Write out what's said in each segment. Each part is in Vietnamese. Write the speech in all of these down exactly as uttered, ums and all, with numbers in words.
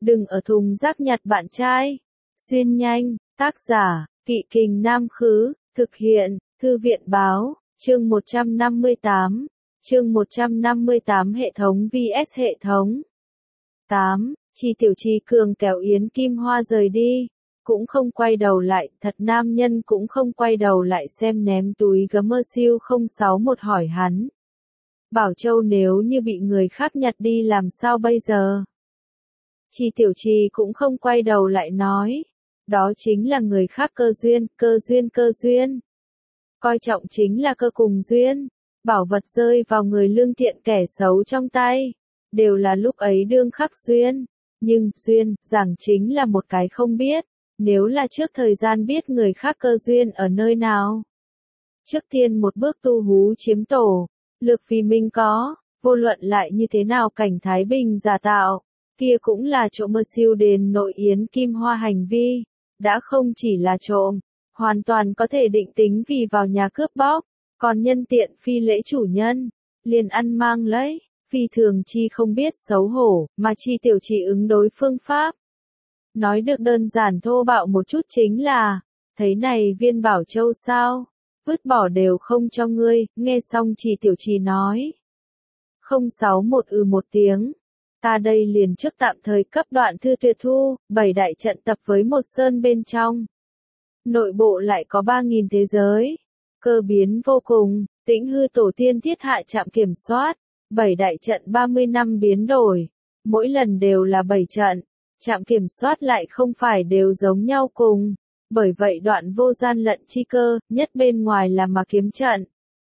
đừng ở thùng rác nhặt bạn trai. Xuyên nhanh, tác giả, Kỵ Kình Nam Khứ, thực hiện, Thư viện Báo, chương một trăm năm mươi tám, chương một trăm năm mươi tám hệ thống vs hệ thống. tám. Chi Tiểu Chi cường kéo Yến Kim Hoa rời đi, cũng không quay đầu lại, thật nam nhân cũng không quay đầu lại xem ném túi gấm siêu không sáu một hỏi hắn. Bảo Châu nếu như bị người khác nhặt đi làm sao bây giờ? Chi Tiểu Chi cũng không quay đầu lại nói. Đó chính là người khác cơ duyên, cơ duyên cơ duyên. Coi trọng chính là cơ cùng duyên. Bảo vật rơi vào người lương thiện kẻ xấu trong tay. Đều là lúc ấy đương khắc duyên. Nhưng, duyên, rằng chính là một cái không biết. Nếu là trước thời gian biết người khác cơ duyên ở nơi nào. Trước tiên một bước tu hú chiếm tổ. Lực vì mình có, vô luận lại như thế nào cảnh Thái Bình giả tạo. Kia cũng là trộm mơ siêu đền nội Yến Kim Hoa hành vi. Đã không chỉ là trộm, hoàn toàn có thể định tính vì vào nhà cướp bóc, còn nhân tiện phi lễ chủ nhân, liền ăn mang lấy, phi thường chi không biết xấu hổ, mà Chi Tiểu Chi ứng đối phương pháp. Nói được đơn giản thô bạo một chút chính là, thấy này viên Bảo Châu sao, vứt bỏ đều không cho ngươi, nghe xong Chi Tiểu Chi nói. không sáu một ừ một tiếng. Ta đây liền trước tạm thời cấp đoạn thư tuyệt thu, bảy đại trận tập với một sơn bên trong. Nội bộ lại có ba nghìn thế giới. Cơ biến vô cùng, Tĩnh Hư tổ tiên thiết hạ trạm kiểm soát. bảy đại trận ba mươi năm biến đổi. Mỗi lần đều là bảy trận. Trạm kiểm soát lại không phải đều giống nhau cùng. Bởi vậy đoạn vô gian lận chi cơ, nhất bên ngoài là mà kiếm trận.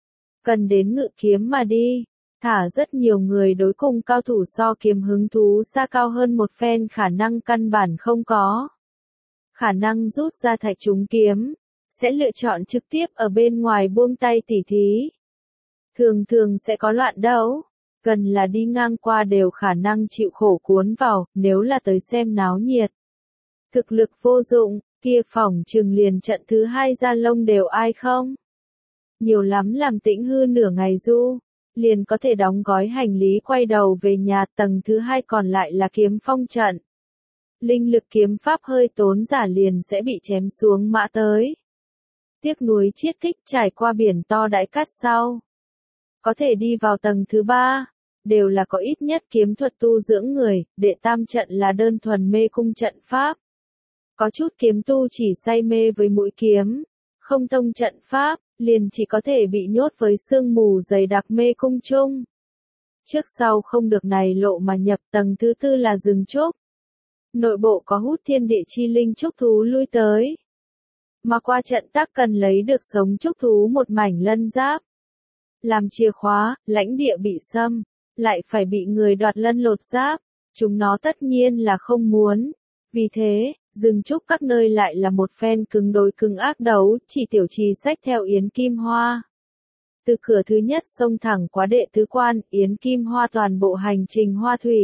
Cần đến ngự kiếm mà đi. Thả rất nhiều người đối cùng cao thủ so kiếm hứng thú xa cao hơn một phen khả năng căn bản không có. Khả năng rút ra thạch trúng kiếm, sẽ lựa chọn trực tiếp ở bên ngoài buông tay tỉ thí. Thường thường sẽ có loạn đấu, gần là đi ngang qua đều khả năng chịu khổ cuốn vào, nếu là tới xem náo nhiệt. Thực lực vô dụng, kia phỏng chừng liền trận thứ hai ra lông đều ai không? Nhiều lắm làm Tĩnh Hư nửa ngày du. Liền có thể đóng gói hành lý quay đầu về nhà, tầng thứ hai còn lại là kiếm phong trận. Linh lực kiếm pháp hơi tốn giả liền sẽ bị chém xuống mã tới. Tiếc núi chiết kích trải qua biển to đãi cát sau. Có thể đi vào tầng thứ ba, đều là có ít nhất kiếm thuật tu dưỡng người, đệ tam trận là đơn thuần mê cung trận pháp. Có chút kiếm tu chỉ say mê với mũi kiếm, không thông trận pháp. Liền chỉ có thể bị nhốt với sương mù dày đặc mê cung chung. Trước sau không được này lộ mà nhập, tầng thứ tư là rừng trúc. Nội bộ có hút thiên địa chi linh trúc thú lui tới. Mà qua trận tác cần lấy được sống trúc thú một mảnh lân giáp. Làm chìa khóa, lãnh địa bị xâm, lại phải bị người đoạt lân lột giáp. Chúng nó tất nhiên là không muốn. Vì thế, rừng trúc các nơi lại là một phen cứng đối cứng ác đấu, Chỉ Tiểu Chi xách theo Yến Kim Hoa. Từ cửa thứ nhất xông thẳng qua đệ tứ quan, Yến Kim Hoa toàn bộ hành trình hoa thủy.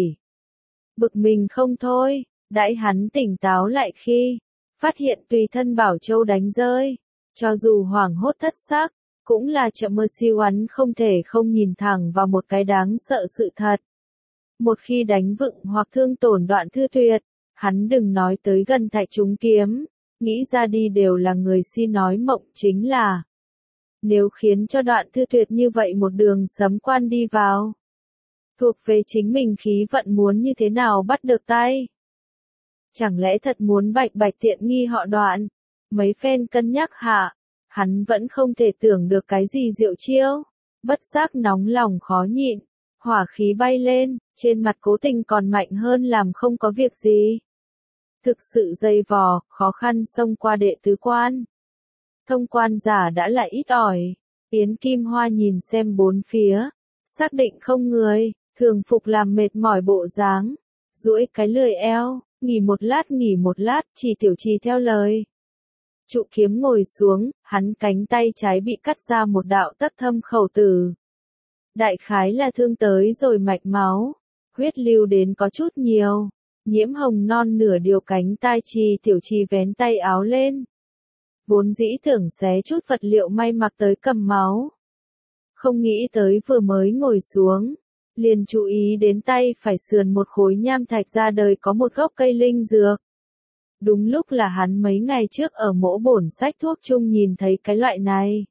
Bực mình không thôi, đãi hắn tỉnh táo lại khi, phát hiện tùy thân Bảo Châu đánh rơi. Cho dù hoảng hốt thất sắc, cũng là chậm mơ siêu hắn không thể không nhìn thẳng vào một cái đáng sợ sự thật. Một khi đánh vựng hoặc thương tổn đoạn thư tuyệt, hắn đừng nói tới gần thạch trúng kiếm, nghĩ ra đi đều là người si nói mộng chính là. Nếu khiến cho đoạn thư tuyệt như vậy một đường sấm quan đi vào. Thuộc về chính mình khí vận muốn như thế nào bắt được tay. Chẳng lẽ thật muốn bạch bạch tiện nghi họ Đoạn, mấy phen cân nhắc hạ, hắn vẫn không thể tưởng được cái gì diệu chiêu, bất giác nóng lòng khó nhịn, hỏa khí bay lên, trên mặt cố tình còn mạnh hơn làm không có việc gì. Thực sự dây vò, khó khăn xông qua đệ tứ quan. Thông quan giả đã lại ít ỏi, Yến Kim Hoa nhìn xem bốn phía, xác định không người, thường phục làm mệt mỏi bộ dáng, duỗi cái lười eo, nghỉ một lát nghỉ một lát, Chỉ Tiểu Chi theo lời. Trụ kiếm ngồi xuống, hắn cánh tay trái bị cắt ra một đạo tấc thâm khẩu tử. Đại khái là thương tới rồi mạch máu, huyết lưu đến có chút nhiều. Nhiễm hồng non nửa điều cánh tai Chi Tiểu Chi vén tay áo lên. Vốn dĩ tưởng xé chút vật liệu may mặc tới cầm máu. Không nghĩ tới vừa mới ngồi xuống, liền chú ý đến tay phải sườn một khối nham thạch ra đời có một gốc cây linh dược. Đúng lúc là hắn mấy ngày trước ở mỗ bổn sách thuốc chung nhìn thấy cái loại này.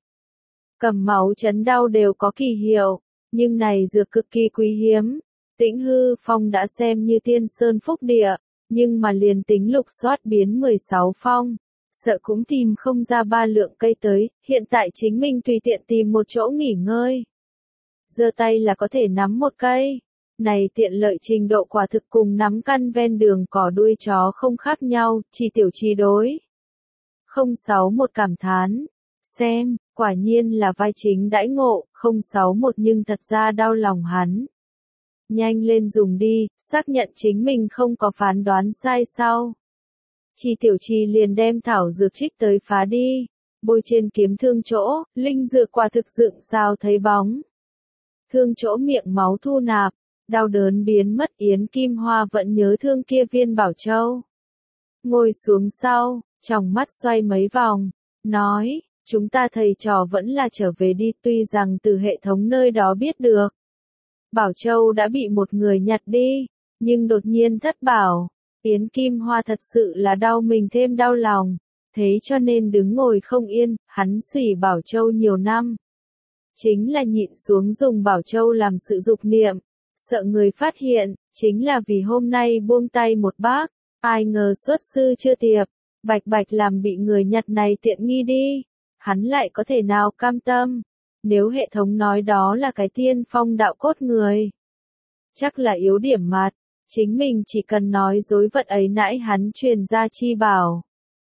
Cầm máu chấn đau đều có kỳ hiệu, nhưng này dược cực kỳ quý hiếm. Tĩnh Hư Phong đã xem như tiên sơn phúc địa, nhưng mà liền tính lục soát biến mười sáu phong, sợ cũng tìm không ra ba lượng cây tới, hiện tại chính mình tùy tiện tìm một chỗ nghỉ ngơi. Giơ tay là có thể nắm một cây. Này tiện lợi trình độ quả thực cùng nắm căn ven đường cỏ đuôi chó không khác nhau, chỉ tiểu chi đối. không sáu một cảm thán. Xem, quả nhiên là vai chính đãi ngộ, không sáu một nhưng thật ra đau lòng hắn. Nhanh lên dùng đi, xác nhận chính mình không có phán đoán sai sau. Chi tiểu chi liền đem thảo dược trích tới phá đi, bôi trên kiếm thương chỗ, linh dược quả thực dựng sao thấy bóng. Thương chỗ miệng máu thu nạp, đau đớn biến mất. Yến Kim Hoa vẫn nhớ thương kia viên bảo châu. Ngồi xuống sau, trong mắt xoay mấy vòng, nói, chúng ta thầy trò vẫn là trở về đi, tuy rằng từ hệ thống nơi đó biết được. Bảo châu đã bị một người nhặt đi, nhưng đột nhiên thất bảo. Yến Kim Hoa thật sự là đau mình thêm đau lòng, thế cho nên đứng ngồi không yên, hắn xủy bảo châu nhiều năm. Chính là nhịn xuống dùng bảo châu làm sự dục niệm, sợ người phát hiện, chính là vì hôm nay buông tay một bác, ai ngờ xuất sư chưa tiệp, bạch bạch làm bị người nhặt này tiện nghi đi, hắn lại có thể nào cam tâm, nếu hệ thống nói đó là cái tiên phong đạo cốt người. Chắc là yếu điểm mặt, chính mình chỉ cần nói dối vật ấy nãy hắn truyền ra chi bảo.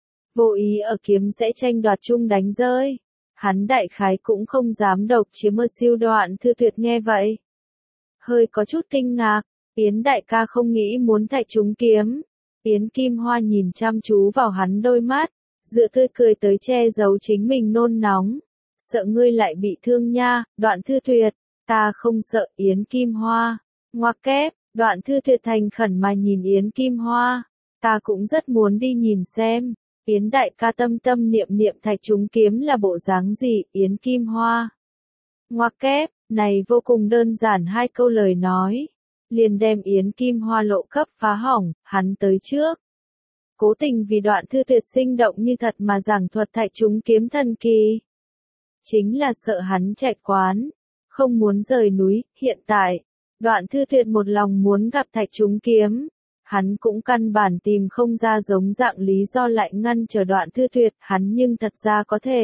Vô ý ở kiếm sẽ tranh đoạt chung đánh rơi. Hắn đại khái cũng không dám độc chiếm mơ siêu đoạn Thư Tuyệt nghe vậy. Hơi có chút kinh ngạc, Yến đại ca không nghĩ muốn thạch chúng kiếm. Yến Kim Hoa nhìn chăm chú vào hắn đôi mắt, dựa tươi cười tới che giấu chính mình nôn nóng. Sợ ngươi lại bị thương nha, Đoạn Thư Tuyệt, ta không sợ. Yến Kim Hoa, ngoặc kép, Đoạn Thư Tuyệt thành khẩn mà nhìn Yến Kim Hoa, ta cũng rất muốn đi nhìn xem. Yến đại ca tâm tâm niệm niệm thạch chúng kiếm là bộ dáng gì. Yến Kim Hoa, ngoặc kép, này vô cùng đơn giản hai câu lời nói, liền đem Yến Kim Hoa lộ cấp phá hỏng. Hắn tới trước, cố tình vì Đoạn Thư Tuyệt sinh động như thật mà giảng thuật thạch chúng kiếm thần kỳ. Chính là sợ hắn chạy quán, không muốn rời núi. Hiện tại, Đoạn Thư Tuyệt một lòng muốn gặp thạch chúng kiếm. Hắn cũng căn bản tìm không ra giống dạng lý do lại ngăn chờ Đoạn Thư Tuyệt, hắn nhưng thật ra có thể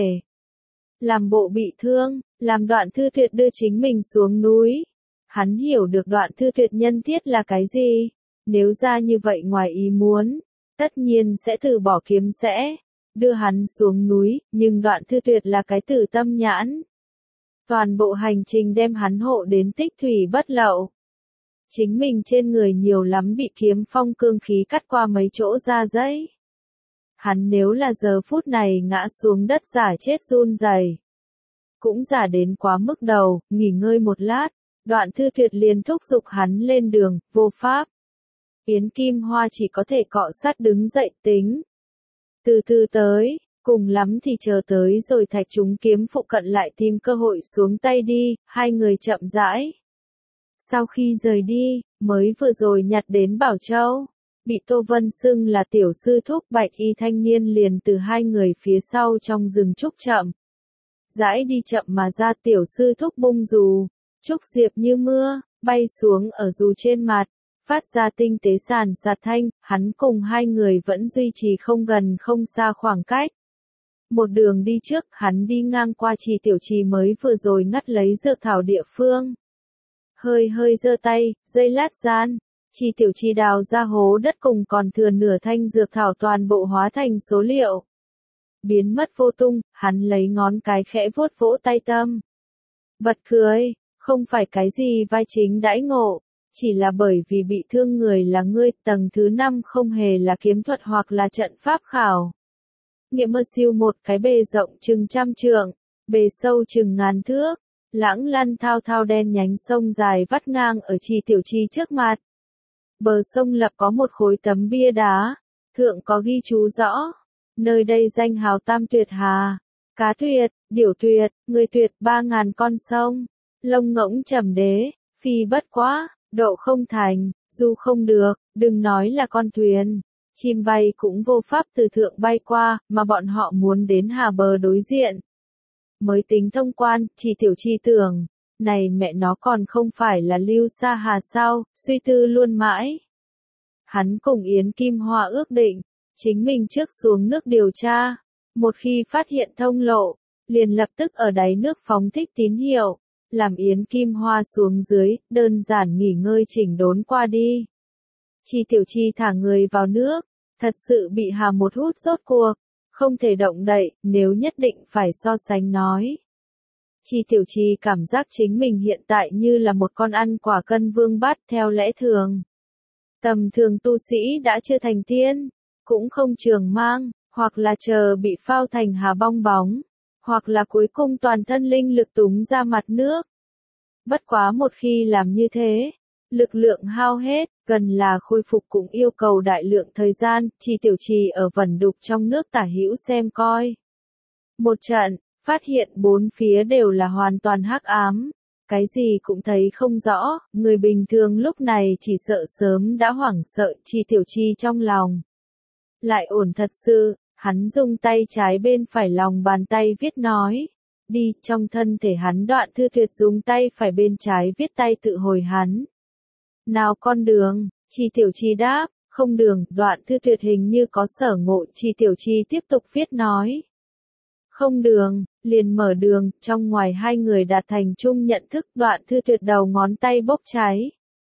làm bộ bị thương, làm Đoạn Thư Tuyệt đưa chính mình xuống núi. Hắn hiểu được Đoạn Thư Tuyệt nhân thiết là cái gì, nếu ra như vậy ngoài ý muốn, tất nhiên sẽ từ bỏ kiếm sẽ đưa hắn xuống núi, nhưng Đoạn Thư Tuyệt là cái tử tâm nhãn. Toàn bộ hành trình đem hắn hộ đến tích thủy bất lậu. Chính mình trên người nhiều lắm bị kiếm phong cương khí cắt qua mấy chỗ da dẫy. Hắn nếu là giờ phút này ngã xuống đất giả chết run rẩy, cũng giả đến quá mức đầu, nghỉ ngơi một lát, Đoạn Thư Tuyệt liền thúc giục hắn lên đường, vô pháp. Yến Kim Hoa chỉ có thể cọ sát đứng dậy tính. Từ từ tới, cùng lắm thì chờ tới rồi thạch chúng kiếm phụ cận lại tìm cơ hội xuống tay đi, hai người chậm rãi. Sau khi rời đi, mới vừa rồi nhặt đến Bảo Châu, bị Tô Vân xưng là tiểu sư thúc bạch y thanh niên liền từ hai người phía sau trong rừng trúc chậm. Rãi đi chậm mà ra tiểu sư thúc bung dù, trúc diệp như mưa, bay xuống ở dù trên mặt, phát ra tinh tế sàn sạt thanh, hắn cùng hai người vẫn duy trì không gần không xa khoảng cách. Một đường đi trước, hắn đi ngang qua Trì Tiểu Trì mới vừa rồi ngắt lấy dược thảo địa phương. Hơi hơi giơ tay, giây lát gian, Trì Tiểu Trì đào ra hố đất cùng còn thừa nửa thanh dược thảo toàn bộ hóa thành số liệu. Biến mất vô tung, hắn lấy ngón cái khẽ vuốt vỗ tay tâm. Bật cười, không phải cái gì vai chính đãi ngộ, chỉ là bởi vì bị thương người là ngươi, tầng thứ năm không hề là kiếm thuật hoặc là trận pháp khảo. Nghiệm mơ siêu một cái bề rộng chừng trăm trượng, bề sâu chừng ngàn thước, lãng lăn thao thao đen nhánh sông dài vắt ngang ở Trì Tiểu Trì trước mặt. Bờ sông lập có một khối tấm bia đá, thượng có ghi chú rõ, nơi đây danh hào tam tuyệt hà, cá tuyệt, điểu tuyệt, người tuyệt ba ngàn con sông, lông ngỗng trầm đế, Phi bất quá, độ không thành, dù không được, đừng nói là con thuyền. Chim bay cũng vô pháp từ thượng bay qua, mà bọn họ muốn đến hà bờ đối diện. Mới tính thông quan, Chi Tiểu Chi tưởng, này mẹ nó còn không phải là Lưu Sa Hà sao, suy tư luôn mãi. Hắn cùng Yến Kim Hoa ước định, chính mình trước xuống nước điều tra, một khi phát hiện thông lộ, liền lập tức ở đáy nước phóng thích tín hiệu, làm Yến Kim Hoa xuống dưới, đơn giản nghỉ ngơi chỉnh đốn qua đi. Chi Tiểu Chi thả người vào nước, thật sự bị hà một hút rốt cuộc, không thể động đậy, nếu nhất định phải so sánh nói. Chi Tiểu Chi cảm giác chính mình hiện tại như là một con ăn quả cân vương bát theo lẽ thường. Tầm thường tu sĩ đã chưa thành tiên, cũng không trường mang, hoặc là chờ bị phao thành hà bong bóng, hoặc là cuối cùng toàn thân linh lực túng ra mặt nước. Bất quá một khi làm như thế, lực lượng hao hết, gần là khôi phục cũng yêu cầu đại lượng thời gian, Chi Tiểu Chi ở vẩn đục trong nước tả hữu xem coi. Một trận, phát hiện bốn phía đều là hoàn toàn hắc ám, cái gì cũng thấy không rõ, người bình thường lúc này chỉ sợ sớm đã hoảng sợ, Chi Tiểu Chi trong lòng. Lại ổn thật sự, hắn dùng tay trái bên phải lòng bàn tay viết nói. Đi, trong thân thể hắn Đoạn Thư Tuyệt dùng tay phải bên trái viết tay tự hồi hắn. Nào con đường, Chi Tiểu Chi đáp, không đường, Đoạn Thư Tuyệt hình như có sở ngộ, Chi Tiểu Chi tiếp tục viết nói. Không đường, liền mở đường, trong ngoài hai người đạt thành chung nhận thức, Đoạn Thư Tuyệt đầu ngón tay bốc cháy.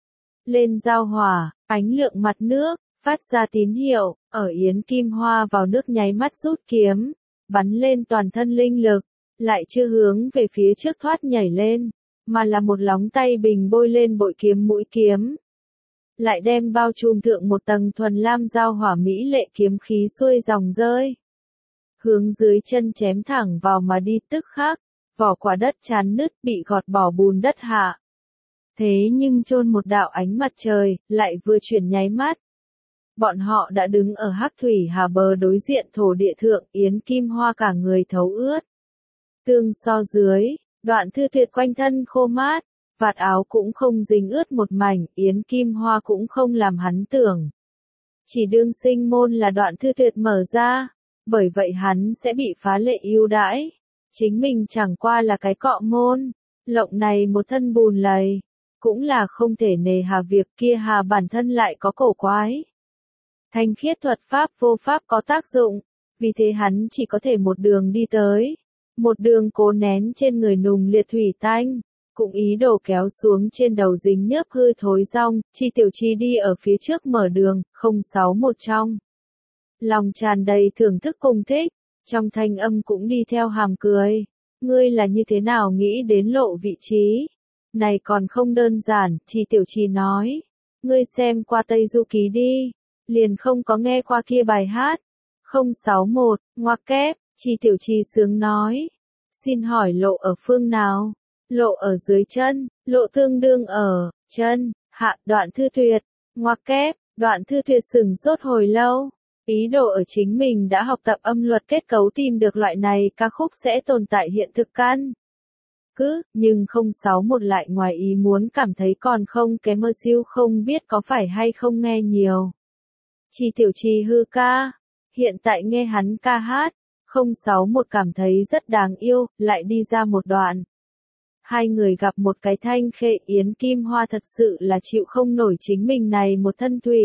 Lên giao hỏa, ánh lượng mặt nước, phát ra tín hiệu, ở Yến Kim Hoa vào nước nháy mắt rút kiếm, bắn lên toàn thân linh lực, lại chưa hướng về phía trước thoát nhảy lên, mà là một lóng tay bình bôi lên bội kiếm mũi kiếm. Lại đem bao trùm thượng một tầng thuần lam giao hỏa mỹ lệ kiếm khí xuôi dòng rơi. Hướng dưới chân chém thẳng vào mà đi tức khắc, vỏ quả đất chán nứt bị gọt bỏ bùn đất hạ. Thế nhưng chôn một đạo ánh mặt trời, lại vừa chuyển nháy mắt. Bọn họ đã đứng ở hắc thủy hà bờ đối diện thổ địa thượng, Yến Kim Hoa cả người thấu ướt. Tương so dưới, Đoạn Thư Tuyệt quanh thân khô mát, vạt áo cũng không dính ướt một mảnh, Yến Kim Hoa cũng không làm hắn tưởng. Chỉ đương sinh môn là Đoạn Thư Tuyệt mở ra, bởi vậy hắn sẽ bị phá lệ ưu đãi. Chính mình chẳng qua là cái cọ môn, lộng này một thân bùn lầy, cũng là không thể nề hà việc kia hà bản thân lại có cổ quái. Thanh khiết thuật pháp vô pháp có tác dụng, vì thế hắn chỉ có thể một đường đi tới. Một đường cố nén trên người nùng liệt thủy tanh, cũng ý đồ kéo xuống trên đầu dính nhớp hư thối rong, Chi Tiểu Chi đi ở phía trước mở đường, không sáu một trong. Lòng tràn đầy thưởng thức cùng thích, trong thanh âm cũng đi theo hàm cười. Ngươi là như thế nào nghĩ đến lộ vị trí? Này còn không đơn giản, Chi Tiểu Chi nói. Ngươi xem qua Tây Du Ký đi, liền không có nghe qua kia bài hát. không sáu một, ngoặc kép. Chi Tiểu Chi sướng nói, xin hỏi lộ ở phương nào? Lộ ở dưới chân, lộ tương đương ở chân, hạ. Đoạn Thư Tuyệt, ngoặc kép. Đoạn Thư Tuyệt sửng sốt hồi lâu, ý đồ ở chính mình đã học tập âm luật kết cấu tìm được loại này ca khúc sẽ tồn tại hiện thực căn cứ, nhưng không sáu một lại ngoài ý muốn cảm thấy còn không kém mơ siêu, không biết có phải hay không nghe nhiều. Chi Tiểu Chi hư ca, hiện tại nghe hắn ca hát, không sáu một cảm thấy rất đáng yêu, lại đi ra một đoạn. Hai người gặp một cái thanh khê, Yến Kim Hoa thật sự là chịu không nổi chính mình này một thân thủy.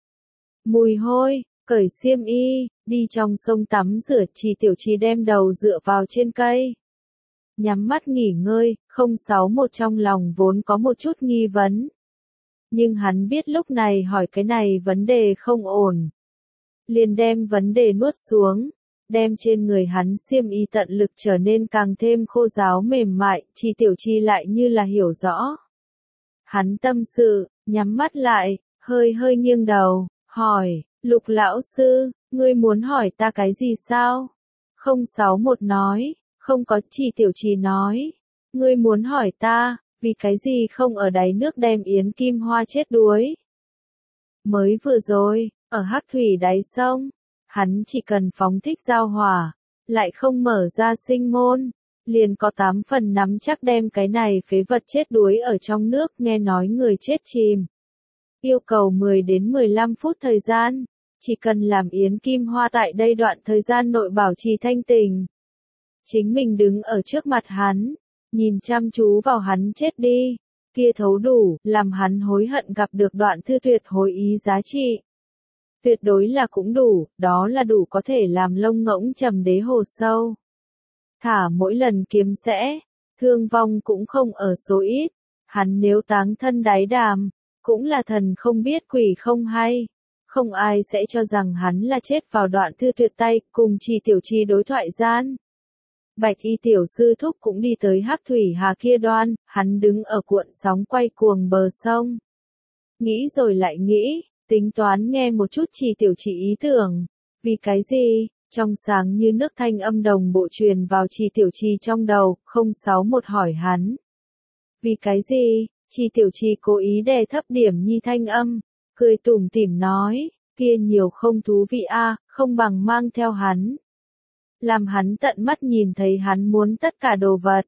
Mùi hôi, cởi xiêm y, đi trong sông tắm rửa, Chi Tiểu Chi đem đầu dựa vào trên cây. Nhắm mắt nghỉ ngơi, không sáu một trong lòng vốn có một chút nghi vấn. Nhưng hắn biết lúc này hỏi cái này vấn đề không ổn. Liền đem vấn đề nuốt xuống, đem trên người hắn xiêm y tận lực trở nên càng thêm khô ráo mềm mại, Chi Tiểu Chi lại như là hiểu rõ. Hắn tâm sự, nhắm mắt lại, hơi hơi nghiêng đầu, hỏi, Lục lão sư, ngươi muốn hỏi ta cái gì sao? không sáu một nói, không có. Chi Tiểu Chi nói, ngươi muốn hỏi ta, vì cái gì không ở đáy nước đem Yến Kim Hoa chết đuối? Mới vừa rồi, ở hắc thủy đáy sông, hắn chỉ cần phóng thích giao hỏa, lại không mở ra sinh môn, liền có tám phần nắm chắc đem cái này phế vật chết đuối ở trong nước, nghe nói người chết chìm. Yêu cầu mười đến mười lăm phút thời gian, chỉ cần làm Yến Kim Hoa tại đây đoạn thời gian nội bảo trì thanh tình. Chính mình đứng ở trước mặt hắn, nhìn chăm chú vào hắn chết đi, kia thấu đủ, làm hắn hối hận gặp được Đoạn Thư Tuyệt hối ý giá trị. Tuyệt đối là cũng đủ, đó là đủ có thể làm lông ngỗng trầm đế hồ sâu. Thả mỗi lần kiếm sẽ, thương vong cũng không ở số ít, hắn nếu táng thân đáy đàm, cũng là thần không biết quỷ không hay. Không ai sẽ cho rằng hắn là chết vào Đoạn Thư Tuyệt tay, cùng Trì Tiểu Trì đối thoại gian. Bạch y tiểu sư thúc cũng đi tới Hắc Thủy Hà kia đoan, hắn đứng ở cuộn sóng quay cuồng bờ sông. Nghĩ rồi lại nghĩ, tính toán nghe một chút Trì Tiểu Trì ý tưởng. Vì cái gì? Trong sáng như nước thanh âm đồng bộ truyền vào Trì Tiểu Trì trong đầu, không sáu một hỏi hắn. Vì cái gì? Trì Tiểu Trì cố ý đè thấp điểm nhi thanh âm, cười tủm tỉm nói, kia nhiều không thú vị a, không bằng mang theo hắn. Làm hắn tận mắt nhìn thấy hắn muốn tất cả đồ vật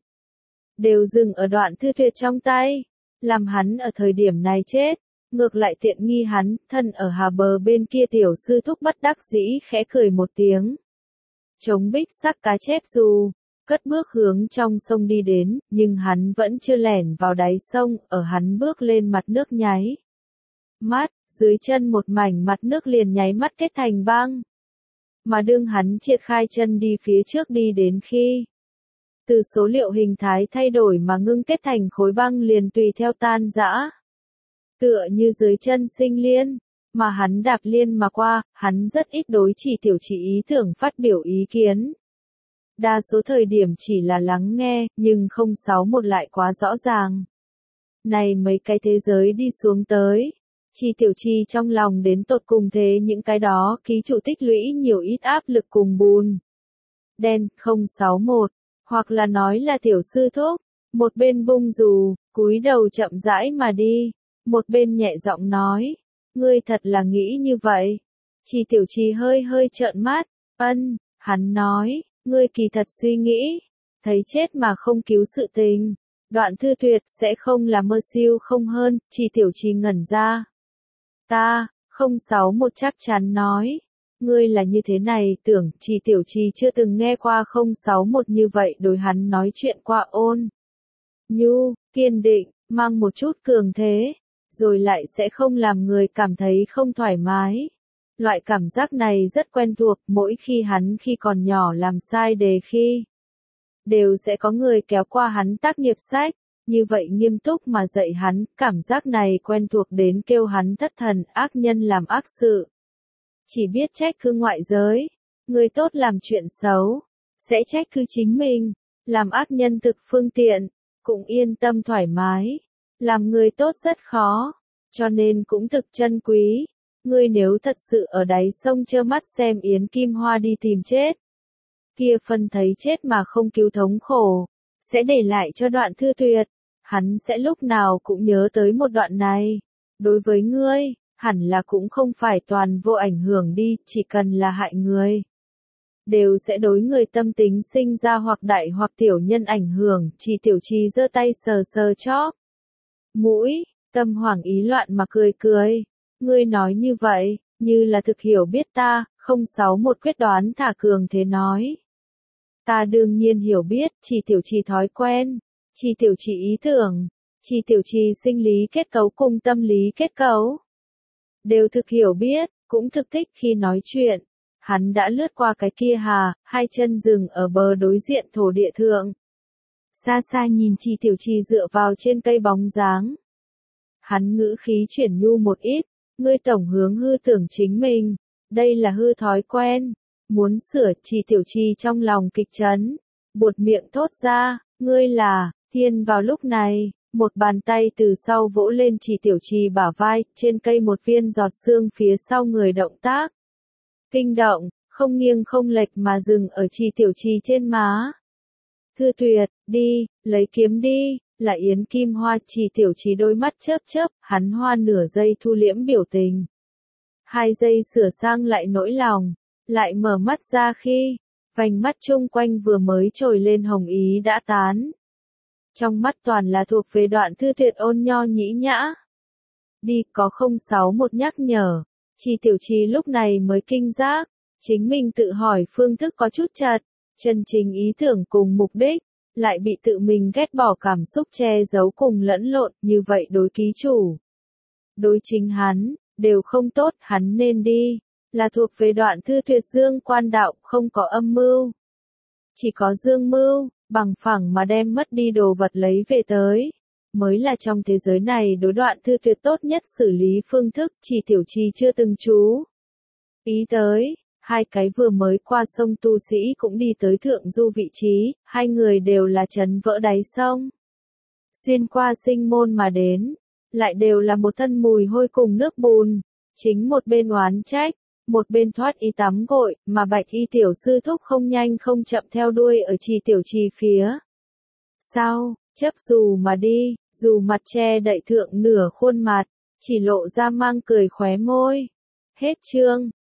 đều dừng ở Đoạn Thư Tuyệt trong tay, làm hắn ở thời điểm này chết, ngược lại tiện nghi hắn, thân ở hà bờ bên kia tiểu sư thúc bất đắc dĩ khẽ cười một tiếng. Chống bích sắc cá chép dù, cất bước hướng trong sông đi đến, nhưng hắn vẫn chưa lẻn vào đáy sông, ở hắn bước lên mặt nước nháy mắt, dưới chân một mảnh mặt nước liền nháy mắt kết thành băng. Mà đương hắn triệt khai chân đi phía trước đi đến khi từ số liệu hình thái thay đổi mà ngưng kết thành khối băng liền tùy theo tan rã. Tựa như dưới chân sinh liên, mà hắn đạp liên mà qua, hắn rất ít đối Trì Tiểu Trì ý tưởng phát biểu ý kiến. Đa số thời điểm chỉ là lắng nghe, nhưng không sáu một lại quá rõ ràng. Này mấy cái thế giới đi xuống tới. Trì Tiểu Trì trong lòng đến tột cùng thế những cái đó ký chủ tích lũy nhiều ít áp lực cùng bùn. Đen không sáu một, hoặc là nói là tiểu sư thúc, một bên bung dù, cúi đầu chậm rãi mà đi, một bên nhẹ giọng nói, ngươi thật là nghĩ như vậy. Trì Tiểu Trì hơi hơi trợn mắt, ân, hắn nói, ngươi kỳ thật suy nghĩ, thấy chết mà không cứu sự tình. Đoạn Thư Tuyệt sẽ không là mơ siêu không hơn, Trì Tiểu Trì ngẩn ra. Ta, không sáu một chắc chắn nói. Ngươi là như thế này, tưởng Trì Tiểu Trì chưa từng nghe qua không sáu một như vậy đối hắn nói chuyện qua ôn. Nhu, kiên định, mang một chút cường thế, rồi lại sẽ không làm người cảm thấy không thoải mái. Loại cảm giác này rất quen thuộc, mỗi khi hắn khi còn nhỏ làm sai đề khi. Đều sẽ có người kéo qua hắn tác nghiệp sách. Như vậy nghiêm túc mà dạy hắn, cảm giác này quen thuộc đến kêu hắn thất thần, ác nhân làm ác sự. Chỉ biết trách cứ ngoại giới, người tốt làm chuyện xấu, sẽ trách cứ chính mình, làm ác nhân thực phương tiện, cũng yên tâm thoải mái, làm người tốt rất khó, cho nên cũng thực chân quý. Ngươi nếu thật sự ở đáy sông trơ mắt xem Yến Kim Hoa đi tìm chết, kia phân thấy chết mà không cứu thống khổ, sẽ để lại cho Đoạn Thư Tuyệt. Hắn sẽ lúc nào cũng nhớ tới một đoạn này. Đối với ngươi, hẳn là cũng không phải toàn vô ảnh hưởng đi, chỉ cần là hại người. Đều sẽ đối người tâm tính sinh ra hoặc đại hoặc tiểu nhân ảnh hưởng, Trì Tiểu Trì giơ tay sờ sờ chóp. Mũi, tâm hoảng ý loạn mà cười cười. Ngươi nói như vậy, như là thực hiểu biết ta, không sáu một quyết đoán thả cường thế nói. Ta đương nhiên hiểu biết, Trì Tiểu Trì thói quen. Trì Tiểu Trì ý tưởng, Trì Tiểu Trì sinh lý kết cấu cùng tâm lý kết cấu. Đều thực hiểu biết, cũng thực thích khi nói chuyện. Hắn đã lướt qua cái kia hà, hai chân dừng ở bờ đối diện thổ địa thượng. Xa xa nhìn Trì Tiểu Trì dựa vào trên cây bóng dáng. Hắn ngữ khí chuyển nhu một ít, ngươi tổng hướng hư tưởng chính mình. Đây là hư thói quen. Muốn sửa, Trì Tiểu Trì trong lòng kịch chấn. Buột miệng thốt ra, ngươi là... Thiên vào lúc này, một bàn tay từ sau vỗ lên Trì Tiểu Trì bả vai, trên cây một viên giọt sương phía sau người động tác. Kinh động, không nghiêng không lệch mà dừng ở Trì Tiểu Trì trên má. Thư Tuyệt, đi, lấy kiếm đi, là Yến Kim Hoa. Trì Tiểu Trì đôi mắt chớp chớp, hắn hoa nửa giây thu liễm biểu tình. Hai giây sửa sang lại nỗi lòng, lại mở mắt ra khi, vành mắt chung quanh vừa mới trồi lên hồng ý đã tán. Trong mắt toàn là thuộc về Đoạn Thư Tuyệt ôn nho nhĩ nhã. Đi, có không sáu một nhắc nhở. Chi Tiểu Trì lúc này mới kinh giác, chính mình tự hỏi phương thức có chút chật, chân chính ý tưởng cùng mục đích, lại bị tự mình ghét bỏ cảm xúc che giấu cùng lẫn lộn, như vậy đối ký chủ. Đối chính hắn, đều không tốt, hắn nên đi, là thuộc về Đoạn Thư Tuyệt dương quan đạo, không có âm mưu. Chỉ có dương mưu, bằng phẳng mà đem mất đi đồ vật lấy về tới, mới là trong thế giới này đối Đoạn Thư Tuyệt tốt nhất xử lý phương thức. Chỉ Tiểu Trì chưa từng chú ý tới, hai cái vừa mới qua sông tu sĩ cũng đi tới thượng du vị trí, hai người đều là trấn vỡ đáy sông. Xuyên qua sinh môn mà đến, lại đều là một thân mùi hôi cùng nước bùn, chính một bên oán trách, một bên thoát y tắm gội, mà Bạch Y tiểu sư thúc không nhanh không chậm theo đuôi ở Trì Tiểu Trì phía sau, chấp dù mà đi, dù mặt che đậy thượng nửa khuôn mặt, chỉ lộ ra mang cười khóe môi. Hết chương.